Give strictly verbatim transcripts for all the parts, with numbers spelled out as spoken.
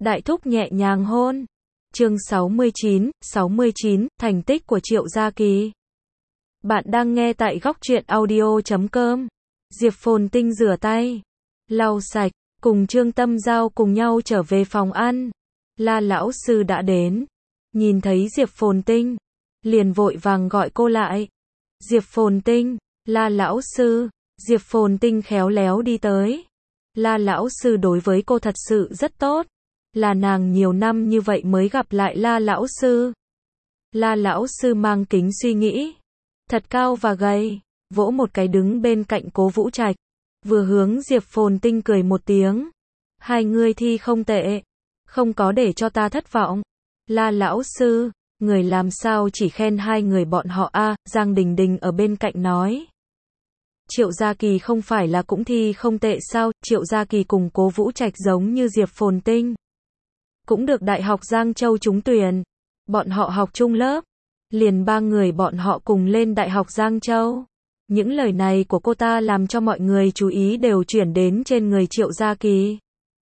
Đại thúc nhẹ nhàng hôn. Chương sáu mươi chín, sáu mươi chín, thành tích của Triệu Gia Kỳ. Bạn đang nghe tại góc truyện audio chấm com. Diệp Phồn Tinh rửa tay, lau sạch, cùng Trương Tâm Giao cùng nhau trở về phòng ăn. La lão sư đã đến. Nhìn thấy Diệp Phồn Tinh, liền vội vàng gọi cô lại. Diệp Phồn Tinh, La lão sư. Diệp Phồn Tinh khéo léo đi tới. La lão sư đối với cô thật sự rất tốt. Là nàng nhiều năm như vậy mới gặp lại La lão sư. La lão sư mang kính suy nghĩ. Thật cao và gầy, vỗ một cái đứng bên cạnh Cố Vũ Trạch. Vừa hướng Diệp Phồn Tinh cười một tiếng. Hai người thi không tệ. Không có để cho ta thất vọng. La lão sư, người làm sao chỉ khen hai người bọn họ a? À, Giang Đình Đình ở bên cạnh nói. Triệu Gia Kỳ không phải là cũng thi không tệ sao? Triệu Gia Kỳ cùng Cố Vũ Trạch giống như Diệp Phồn Tinh. Cũng được Đại học Giang Châu trúng tuyển. Bọn họ học chung lớp. Liền ba người bọn họ cùng lên Đại học Giang Châu. Những lời này của cô ta làm cho mọi người chú ý đều chuyển đến trên người Triệu Gia Kỳ.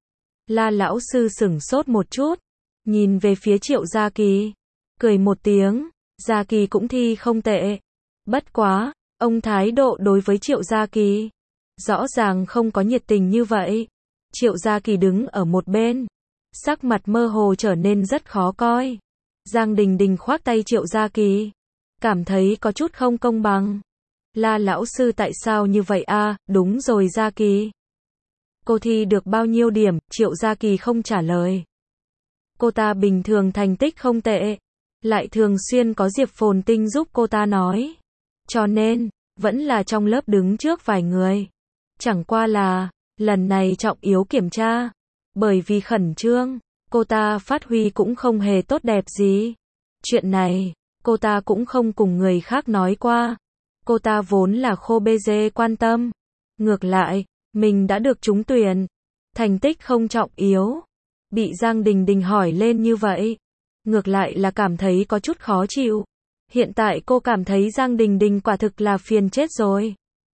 La lão sư sửng sốt một chút. Nhìn về phía Triệu Gia Kỳ. Cười một tiếng. Gia Kỳ cũng thi không tệ. Bất quá, ông thái độ đối với Triệu Gia Kỳ rõ ràng không có nhiệt tình như vậy. Triệu Gia Kỳ đứng ở một bên. Sắc mặt mơ hồ trở nên rất khó coi. Giang Đình Đình khoác tay Triệu Gia Kỳ. Cảm thấy có chút không công bằng. La lão sư tại sao như vậy a? À, đúng rồi Gia Kỳ. Cô thi được bao nhiêu điểm? Triệu Gia Kỳ không trả lời. Cô ta bình thường thành tích không tệ. Lại thường xuyên có Diệp Phồn Tinh giúp cô ta nói. Cho nên, vẫn là trong lớp đứng trước vài người. Chẳng qua là, lần này trọng yếu kiểm tra. Bởi vì khẩn trương, cô ta phát huy cũng không hề tốt đẹp gì. Chuyện này, cô ta cũng không cùng người khác nói qua. Cô ta vốn là khô bê dê quan tâm. Ngược lại, mình đã được trúng tuyển. Thành tích không trọng yếu. Bị Giang Đình Đình hỏi lên như vậy. Ngược lại là cảm thấy có chút khó chịu. Hiện tại cô cảm thấy Giang Đình Đình quả thực là phiền chết rồi.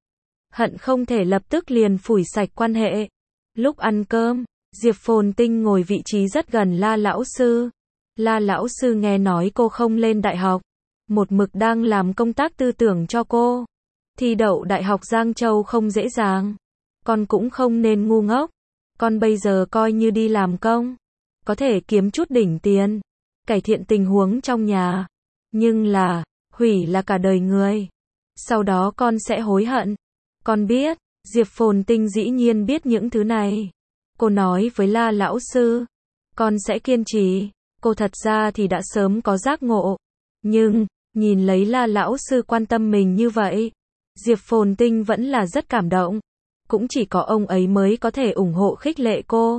Hận không thể lập tức liền phủi sạch quan hệ. Lúc ăn cơm, Diệp Phồn Tinh ngồi vị trí rất gần La lão sư. La lão sư nghe nói cô không lên đại học. Một mực đang làm công tác tư tưởng cho cô. Thi đậu Đại học Giang Châu không dễ dàng. Con cũng không nên ngu ngốc. Con bây giờ coi như đi làm công. Có thể kiếm chút đỉnh tiền. Cải thiện tình huống trong nhà. Nhưng là, hủy là cả đời người. Sau đó con sẽ hối hận. Con biết, Diệp Phồn Tinh dĩ nhiên biết những thứ này. Cô nói với La lão sư. Con sẽ kiên trì. Cô thật ra thì đã sớm có giác ngộ. Nhưng, nhìn lấy La lão sư quan tâm mình như vậy. Diệp Phồn Tinh vẫn là rất cảm động. Cũng chỉ có ông ấy mới có thể ủng hộ khích lệ cô.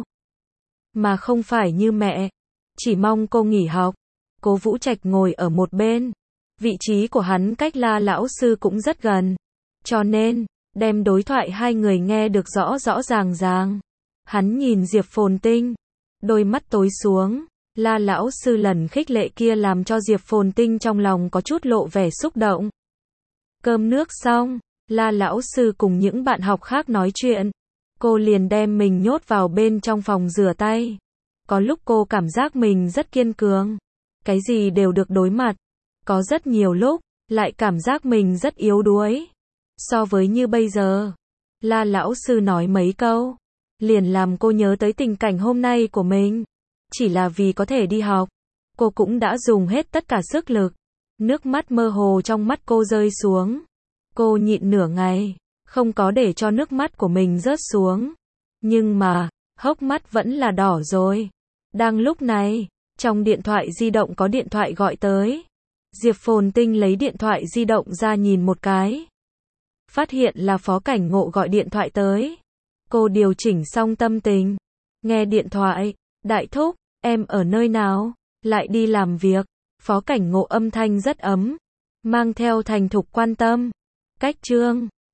Mà không phải như mẹ. Chỉ mong cô nghỉ học. Cố Vũ Trạch ngồi ở một bên. Vị trí của hắn cách La lão sư cũng rất gần. Cho nên, đem đối thoại hai người nghe được rõ rõ ràng ràng. Hắn nhìn Diệp Phồn Tinh. Đôi mắt tối xuống. La lão sư lần khích lệ kia làm cho Diệp Phồn Tinh trong lòng có chút lộ vẻ xúc động. Cơm nước xong, La lão sư cùng những bạn học khác nói chuyện. Cô liền đem mình nhốt vào bên trong phòng rửa tay. Có lúc cô cảm giác mình rất kiên cường. Cái gì đều được đối mặt. Có rất nhiều lúc, lại cảm giác mình rất yếu đuối. So với như bây giờ. La lão sư nói mấy câu. Liền làm cô nhớ tới tình cảnh hôm nay của mình. Chỉ là vì có thể đi học. Cô cũng đã dùng hết tất cả sức lực. Nước mắt mơ hồ trong mắt cô rơi xuống. Cô nhịn nửa ngày. Không có để cho nước mắt của mình rớt xuống. Nhưng mà, hốc mắt vẫn là đỏ rồi. Đang lúc này, trong điện thoại di động có điện thoại gọi tới. Diệp Phồn Tinh lấy điện thoại di động ra nhìn một cái. Phát hiện là Phó Cảnh Ngộ gọi điện thoại tới. Cô điều chỉnh xong tâm tình. Nghe điện thoại. Đại thúc, em ở nơi nào? Lại đi làm việc. Phó Cảnh Ngộ âm thanh rất ấm. Mang theo thành thục quan tâm. Cách Trương,